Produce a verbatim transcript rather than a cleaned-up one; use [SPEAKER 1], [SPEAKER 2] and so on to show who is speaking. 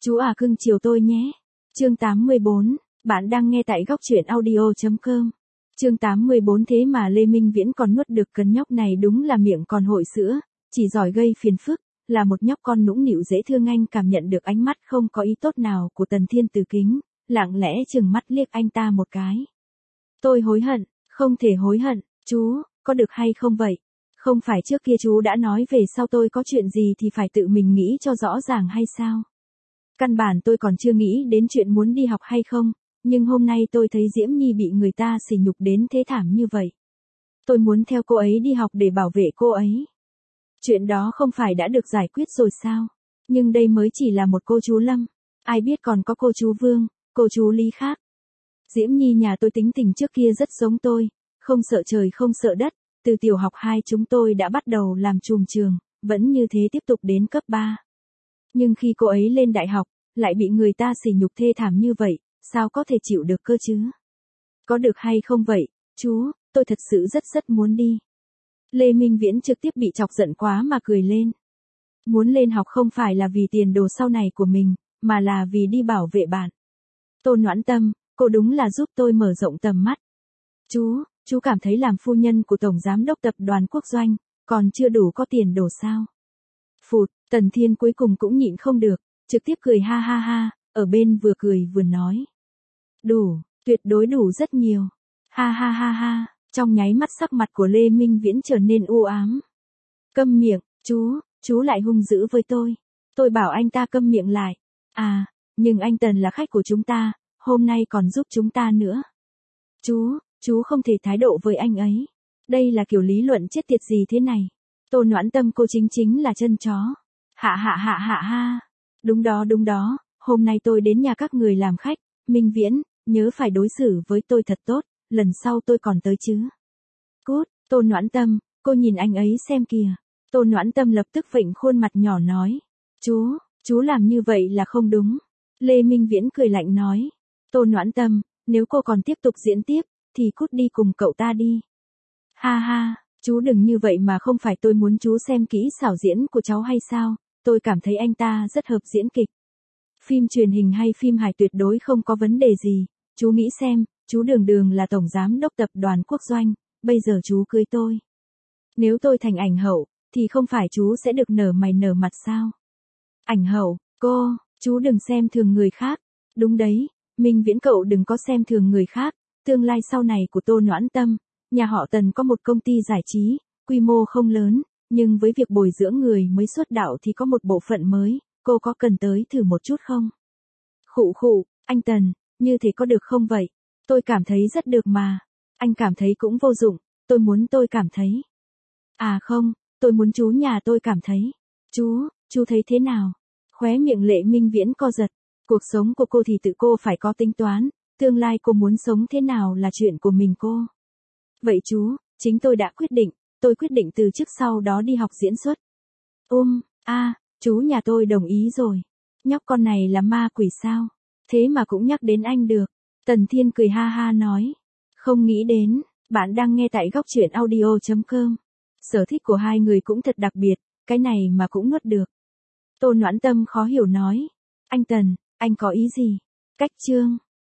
[SPEAKER 1] Chú à cưng chiều tôi nhé. Chương tám mươi bốn, bạn đang nghe tại góc truyện audio.com. Chương tám mươi bốn thế mà Lê Minh Viễn còn nuốt được cân nhóc này đúng là miệng còn hôi sữa, chỉ giỏi gây phiền phức, là một nhóc con nũng nịu dễ thương. Anh cảm nhận được ánh mắt không có ý tốt nào của Tần Thiên từ kính, lặng lẽ chừng mắt liếc anh ta một cái. Tôi hối hận, không thể hối hận, chú, có được hay không vậy? Không phải trước kia chú đã nói về sau tôi có chuyện gì thì phải tự mình nghĩ cho rõ ràng hay sao? Căn bản tôi còn chưa nghĩ đến chuyện muốn đi học hay không, nhưng hôm nay tôi thấy Diễm Nhi bị người ta sỉ nhục đến thế thảm như vậy. Tôi muốn theo cô ấy đi học để bảo vệ cô ấy. Chuyện đó không phải đã được giải quyết rồi sao? Nhưng đây mới chỉ là một cô chú Lâm, ai biết còn có cô chú Vương, cô chú Lý khác. Diễm Nhi nhà tôi tính tình trước kia rất giống tôi, không sợ trời không sợ đất, từ tiểu học hai chúng tôi đã bắt đầu làm chùm trường, vẫn như thế tiếp tục đến cấp ba. Nhưng khi cô ấy lên đại học, lại bị người ta sỉ nhục thê thảm như vậy, sao có thể chịu được cơ chứ? Có được hay không vậy, chú, tôi thật sự rất rất muốn đi. Lê Minh Viễn trực tiếp bị chọc giận quá mà cười lên. Muốn lên học không phải là vì tiền đồ sau này của mình, mà là vì đi bảo vệ bạn. Tô Noãn Tâm, cô đúng là giúp tôi mở rộng tầm mắt. Chú, chú cảm thấy làm phu nhân của Tổng Giám đốc Tập đoàn Quốc Doanh, còn chưa đủ có tiền đồ sao? Phụt, Tần Thiên cuối cùng cũng nhịn không được, trực tiếp cười ha ha ha, ở bên vừa cười vừa nói. Đủ, tuyệt đối đủ rất nhiều. Ha ha ha ha, trong nháy mắt sắc mặt của Lê Minh Viễn trở nên u ám. Câm miệng, chú, chú lại hung dữ với tôi. Tôi bảo anh ta câm miệng lại. À, nhưng anh Tần là khách của chúng ta, hôm nay còn giúp chúng ta nữa. Chú, chú không thể thái độ với anh ấy. Đây là kiểu lý luận chết tiệt gì thế này? Tô Noãn Tâm cô chính chính là chân chó. Hạ hạ hạ hạ ha. Đúng đó đúng đó, hôm nay tôi đến nhà các người làm khách, Minh Viễn, nhớ phải đối xử với tôi thật tốt, lần sau tôi còn tới chứ. Cút, Tô Noãn Tâm, cô nhìn anh ấy xem kìa. Tô Noãn Tâm lập tức vịnh khuôn mặt nhỏ nói. Chú, chú làm như vậy là không đúng. Lê Minh Viễn cười lạnh nói. Tô Noãn Tâm, nếu cô còn tiếp tục diễn tiếp, thì cút đi cùng cậu ta đi. Ha ha, chú đừng như vậy mà không phải tôi muốn chú xem kỹ xảo diễn của cháu hay sao, tôi cảm thấy anh ta rất hợp diễn kịch. Phim truyền hình hay phim hài tuyệt đối không có vấn đề gì, chú nghĩ xem, chú Đường Đường là Tổng Giám đốc Tập đoàn Quốc Doanh, bây giờ chú cưới tôi. Nếu tôi thành ảnh hậu, thì không phải chú sẽ được nở mày nở mặt sao? Ảnh hậu, cô, chú đừng xem thường người khác. Đúng đấy, Minh Viễn cậu đừng có xem thường người khác, tương lai sau này của Tô Noãn Tâm, nhà họ Tần có một công ty giải trí, quy mô không lớn, nhưng với việc bồi dưỡng người mới xuất đạo thì có một bộ phận mới, cô có cần tới thử một chút không? Khụ khụ, anh Tần, như thế có được không vậy? Tôi cảm thấy rất được mà. Anh cảm thấy cũng vô dụng, tôi muốn tôi cảm thấy. À không, tôi muốn chú nhà tôi cảm thấy. Chú, chú thấy thế nào? Khóe miệng Lệ Minh Viễn co giật. Cuộc sống của cô thì tự cô phải có tính toán, tương lai cô muốn sống thế nào là chuyện của mình cô. Vậy chú, chính tôi đã quyết định, tôi quyết định từ chức sau đó đi học diễn xuất. Um, a, à, chú nhà tôi đồng ý rồi. Nhóc con này là ma quỷ sao? Thế mà cũng nhắc đến anh được. Tần Thiên cười ha ha nói. Không nghĩ đến, bạn đang nghe tại góc truyện audio.com. Sở thích của hai người cũng thật đặc biệt, cái này mà cũng nuốt được. Tô Noãn Tâm khó hiểu nói. Anh Tần, anh có ý gì? Cách chương.